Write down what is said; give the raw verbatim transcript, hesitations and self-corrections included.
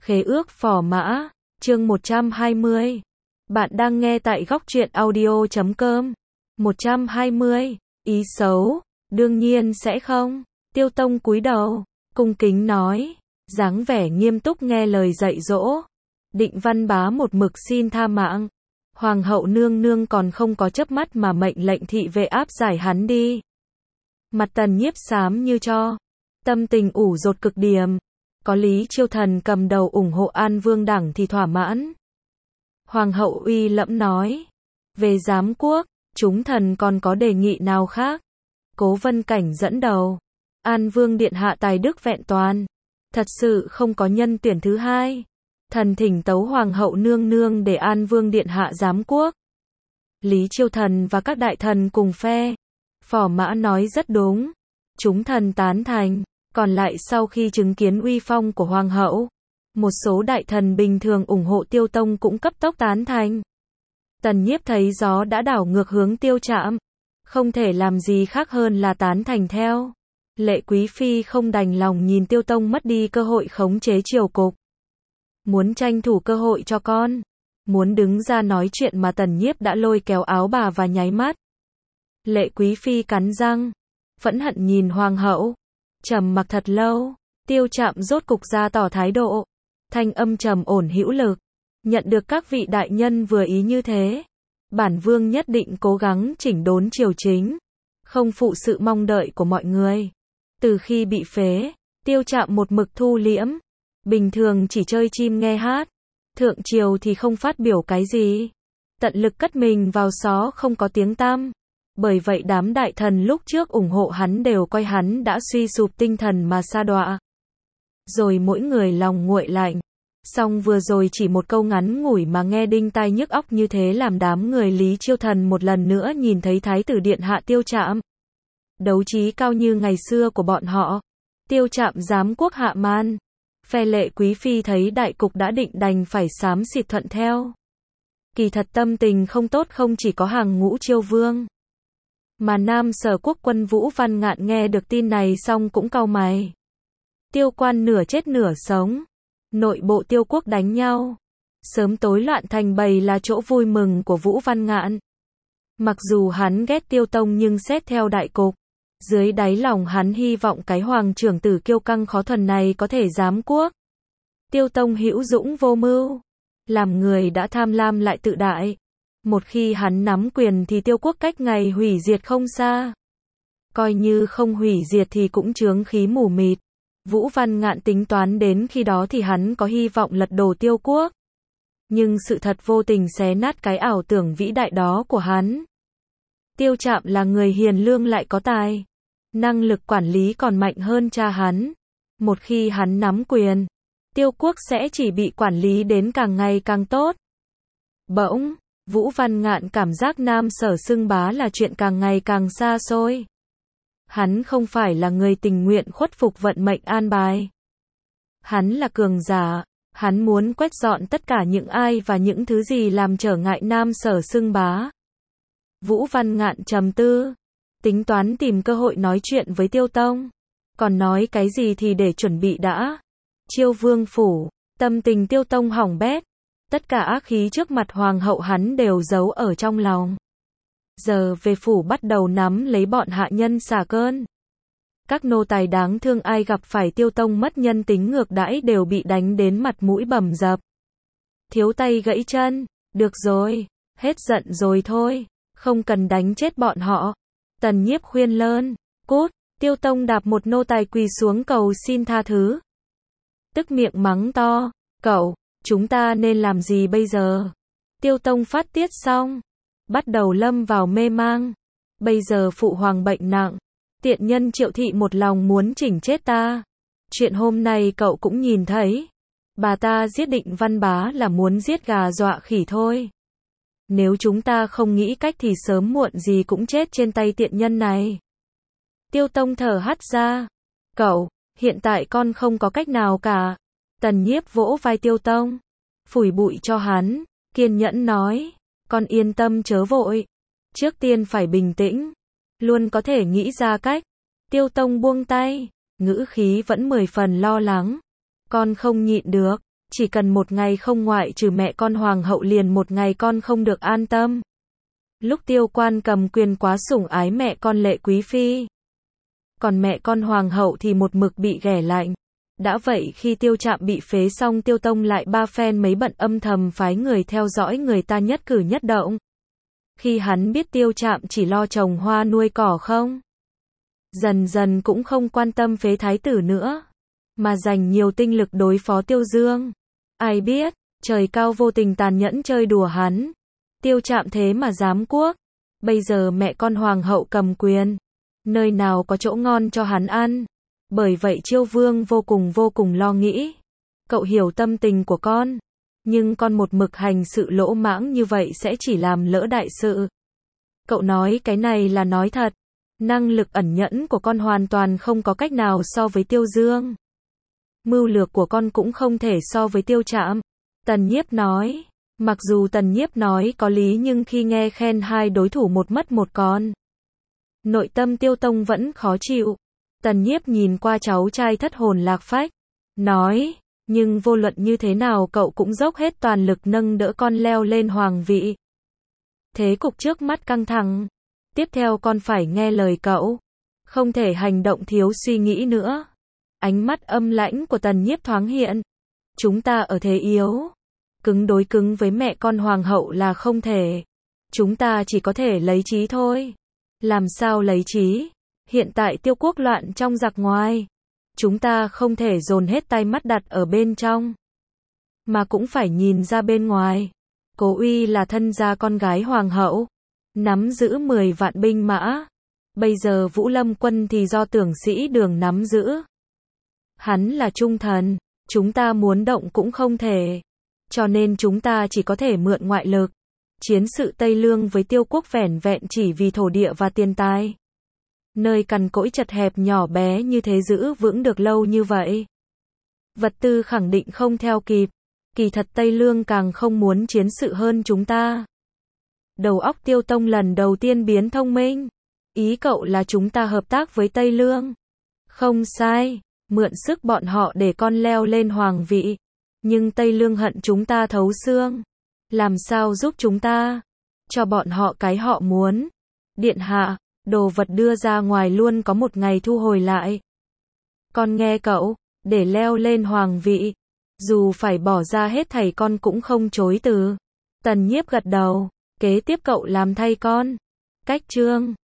Khế ước phò mã, chương một trăm hai mươi. Bạn đang nghe tại góc truyện audio chấm com. một trăm hai mươi. Ý xấu, đương nhiên sẽ không. Tiêu Tông cúi đầu, cung kính nói, dáng vẻ nghiêm túc nghe lời dạy dỗ. Định Văn Bá một mực xin tha mạng. Hoàng hậu nương nương còn không có chớp mắt mà mệnh lệnh thị vệ áp giải hắn đi. Mặt Tần Nhiếp xám như cho, tâm tình ủ dột cực điểm. Có Lý Chiêu Thần cầm đầu ủng hộ An Vương đảng thì thỏa mãn. Hoàng hậu uy lẫm nói, về giám quốc, chúng thần còn có đề nghị nào khác? Cố Vân Cảnh dẫn đầu, An Vương điện hạ tài đức vẹn toàn, thật sự không có nhân tuyển thứ hai. Thần thỉnh tấu Hoàng hậu nương nương để An Vương điện hạ giám quốc. Lý Chiêu Thần và các đại thần cùng phe. Phò mã nói rất đúng, chúng thần tán thành. Còn lại sau khi chứng kiến uy phong của Hoàng hậu, một số đại thần bình thường ủng hộ Tiêu Tông cũng cấp tốc tán thành. Tần Nhiếp thấy gió đã đảo ngược hướng Tiêu Trạm, không thể làm gì khác hơn là tán thành theo. Lệ Quý Phi không đành lòng nhìn Tiêu Tông mất đi cơ hội khống chế triều cục. Muốn tranh thủ cơ hội cho con, muốn đứng ra nói chuyện mà Tần Nhiếp đã lôi kéo áo bà và nháy mắt. Lệ Quý Phi cắn răng, phẫn hận nhìn Hoàng hậu. Trầm mặc thật lâu, Tiêu Trạm rốt cục ra tỏ thái độ. Thanh âm trầm ổn hữu lực. Nhận được các vị đại nhân vừa ý như thế, bản vương nhất định cố gắng chỉnh đốn triều chính, không phụ sự mong đợi của mọi người. Từ khi bị phế, Tiêu Trạm một mực thu liễm, bình thường chỉ chơi chim nghe hát, thượng triều thì không phát biểu cái gì, tận lực cất mình vào xó không có tiếng tăm. Bởi vậy đám đại thần lúc trước ủng hộ hắn đều coi hắn đã suy sụp tinh thần mà sa đọa. Rồi mỗi người lòng nguội lạnh. Xong vừa rồi chỉ một câu ngắn ngủi mà nghe đinh tai nhức óc như thế làm đám người Lý Chiêu Thần một lần nữa nhìn thấy Thái tử điện hạ Tiêu Trạm. Đấu trí cao như ngày xưa của bọn họ. Tiêu Trạm giám quốc hạ man. Phe Lệ Quý Phi thấy đại cục đã định đành phải xám xịt thuận theo. Kỳ thật tâm tình không tốt không chỉ có hàng ngũ Chiêu Vương. Mà Nam Sở Quốc quân Vũ Văn Ngạn nghe được tin này xong cũng cau mày. Tiêu quan nửa chết nửa sống. Nội bộ Tiêu quốc đánh nhau. Sớm tối loạn thành bầy là chỗ vui mừng của Vũ Văn Ngạn. Mặc dù hắn ghét Tiêu Tông nhưng xét theo đại cục, dưới đáy lòng hắn hy vọng cái hoàng trưởng tử kiêu căng khó thuần này có thể giám quốc. Tiêu Tông hữu dũng vô mưu. Làm người đã tham lam lại tự đại. Một khi hắn nắm quyền thì Tiêu quốc cách ngày hủy diệt không xa. Coi như không hủy diệt thì cũng chướng khí mù mịt. Vũ Văn Ngạn tính toán đến khi đó thì hắn có hy vọng lật đổ Tiêu quốc. Nhưng sự thật vô tình xé nát cái ảo tưởng vĩ đại đó của hắn. Tiêu Trạm là người hiền lương lại có tài. Năng lực quản lý còn mạnh hơn cha hắn. Một khi hắn nắm quyền, Tiêu quốc sẽ chỉ bị quản lý đến càng ngày càng tốt. Bỗng, Vũ Văn Ngạn cảm giác Nam Sở xưng bá là chuyện càng ngày càng xa xôi. Hắn không phải là người tình nguyện khuất phục vận mệnh an bài. Hắn là cường giả, hắn muốn quét dọn tất cả những ai và những thứ gì làm trở ngại Nam Sở xưng bá. Vũ Văn Ngạn trầm tư, tính toán tìm cơ hội nói chuyện với Tiêu Tông. Còn nói cái gì thì để chuẩn bị đã. Chiêu Vương phủ, tâm tình Tiêu Tông hỏng bét. Tất cả ác khí trước mặt hoàng hậu hắn đều giấu ở trong lòng. Giờ về phủ bắt đầu nắm lấy bọn hạ nhân xả cơn. Các nô tài đáng thương ai gặp phải Tiêu Tông mất nhân tính ngược đãi đều bị đánh đến mặt mũi bầm dập. Thiếu tay gãy chân, được rồi, hết giận rồi thôi, không cần đánh chết bọn họ. Tần Nhiếp khuyên lơn, cút, Tiêu Tông đạp một nô tài quỳ xuống cầu xin tha thứ. Tức miệng mắng to, cậu, chúng ta nên làm gì bây giờ? Tiêu Tông phát tiết xong, bắt đầu lâm vào mê mang. Bây giờ phụ hoàng bệnh nặng, tiện nhân Triệu thị một lòng muốn chỉnh chết ta. Chuyện hôm nay cậu cũng nhìn thấy. Bà ta giết Định Văn Bá là muốn giết gà dọa khỉ thôi. Nếu chúng ta không nghĩ cách thì sớm muộn gì cũng chết trên tay tiện nhân này. Tiêu Tông thở hắt ra. Cậu, hiện tại con không có cách nào cả. Tần Nhiếp vỗ vai Tiêu Tông, phủi bụi cho hắn, kiên nhẫn nói, con yên tâm chớ vội. Trước tiên phải bình tĩnh, luôn có thể nghĩ ra cách. Tiêu Tông buông tay, ngữ khí vẫn mười phần lo lắng. Con không nhịn được, Chỉ cần một ngày không ngoại trừ mẹ con hoàng hậu liền một ngày con không được an tâm. Lúc Tiêu Quan cầm quyền quá sủng ái mẹ con Lệ Quý Phi. Còn mẹ con hoàng hậu thì một mực bị ghẻ lạnh. Đã vậy khi Tiêu Trạm bị phế xong Tiêu Tông lại ba phen mấy bận âm thầm phái người theo dõi người ta nhất cử nhất động. Khi hắn biết Tiêu Trạm chỉ lo trồng hoa nuôi cỏ không, dần dần cũng không quan tâm phế thái tử nữa, mà dành nhiều tinh lực đối phó Tiêu Dương. Ai biết, trời cao vô tình tàn nhẫn chơi đùa hắn. Tiêu Trạm thế mà dám cuốc. Bây giờ mẹ con hoàng hậu cầm quyền, nơi nào có chỗ ngon cho hắn ăn. Bởi vậy Chiêu Vương vô cùng vô cùng lo nghĩ. Cậu hiểu tâm tình của con, nhưng con một mực hành sự lỗ mãng như vậy sẽ chỉ làm lỡ đại sự. Cậu nói cái này là nói thật. Năng lực ẩn nhẫn của con hoàn toàn không có cách nào so với Tiêu Dương. Mưu lược của con cũng không thể so với Tiêu Trạm. Tần Nhiếp nói. Mặc dù Tần Nhiếp nói có lý nhưng khi nghe khen hai đối thủ một mất một còn, nội tâm Tiêu Tông vẫn khó chịu. Tần Nhiếp nhìn qua cháu trai thất hồn lạc phách, nói, nhưng vô luận như thế nào cậu cũng dốc hết toàn lực nâng đỡ con leo lên hoàng vị. Thế cục trước mắt căng thẳng. Tiếp theo con phải nghe lời cậu. Không thể hành động thiếu suy nghĩ nữa. Ánh mắt âm lãnh của Tần Nhiếp thoáng hiện. Chúng ta ở thế yếu. Cứng đối cứng với mẹ con hoàng hậu là không thể. Chúng ta chỉ có thể lấy trí thôi. Làm sao lấy trí? Hiện tại Tiêu quốc loạn trong giặc ngoài. Chúng ta không thể dồn hết tay mắt đặt ở bên trong, mà cũng phải nhìn ra bên ngoài. Cố Uy là thân gia con gái hoàng hậu, nắm giữ mười vạn binh mã. Bây giờ Vũ Lâm quân thì do Tưởng Sĩ Đường nắm giữ. Hắn là trung thần, chúng ta muốn động cũng không thể. Cho nên chúng ta chỉ có thể mượn ngoại lực. Chiến sự Tây Lương với Tiêu quốc vẻn vẹn chỉ vì thổ địa và tiền tài. Nơi cằn cỗi chật hẹp nhỏ bé như thế giữ vững được lâu như vậy. Vật tư khẳng định không theo kịp. Kỳ thật Tây Lương càng không muốn chiến sự hơn chúng ta. Đầu óc Tiêu Tông lần đầu tiên biến thông minh. Ý cậu là chúng ta hợp tác với Tây Lương. Không sai, mượn sức bọn họ để con leo lên hoàng vị. Nhưng Tây Lương hận chúng ta thấu xương. Làm sao giúp chúng ta? Cho bọn họ cái họ muốn. Điện hạ, đồ vật đưa ra ngoài luôn có một ngày thu hồi lại. Con nghe cậu, để leo lên hoàng vị. Dù phải bỏ ra hết thảy con cũng không chối từ. Tần Nhiếp gật đầu. Kế tiếp cậu làm thay con. Cách chương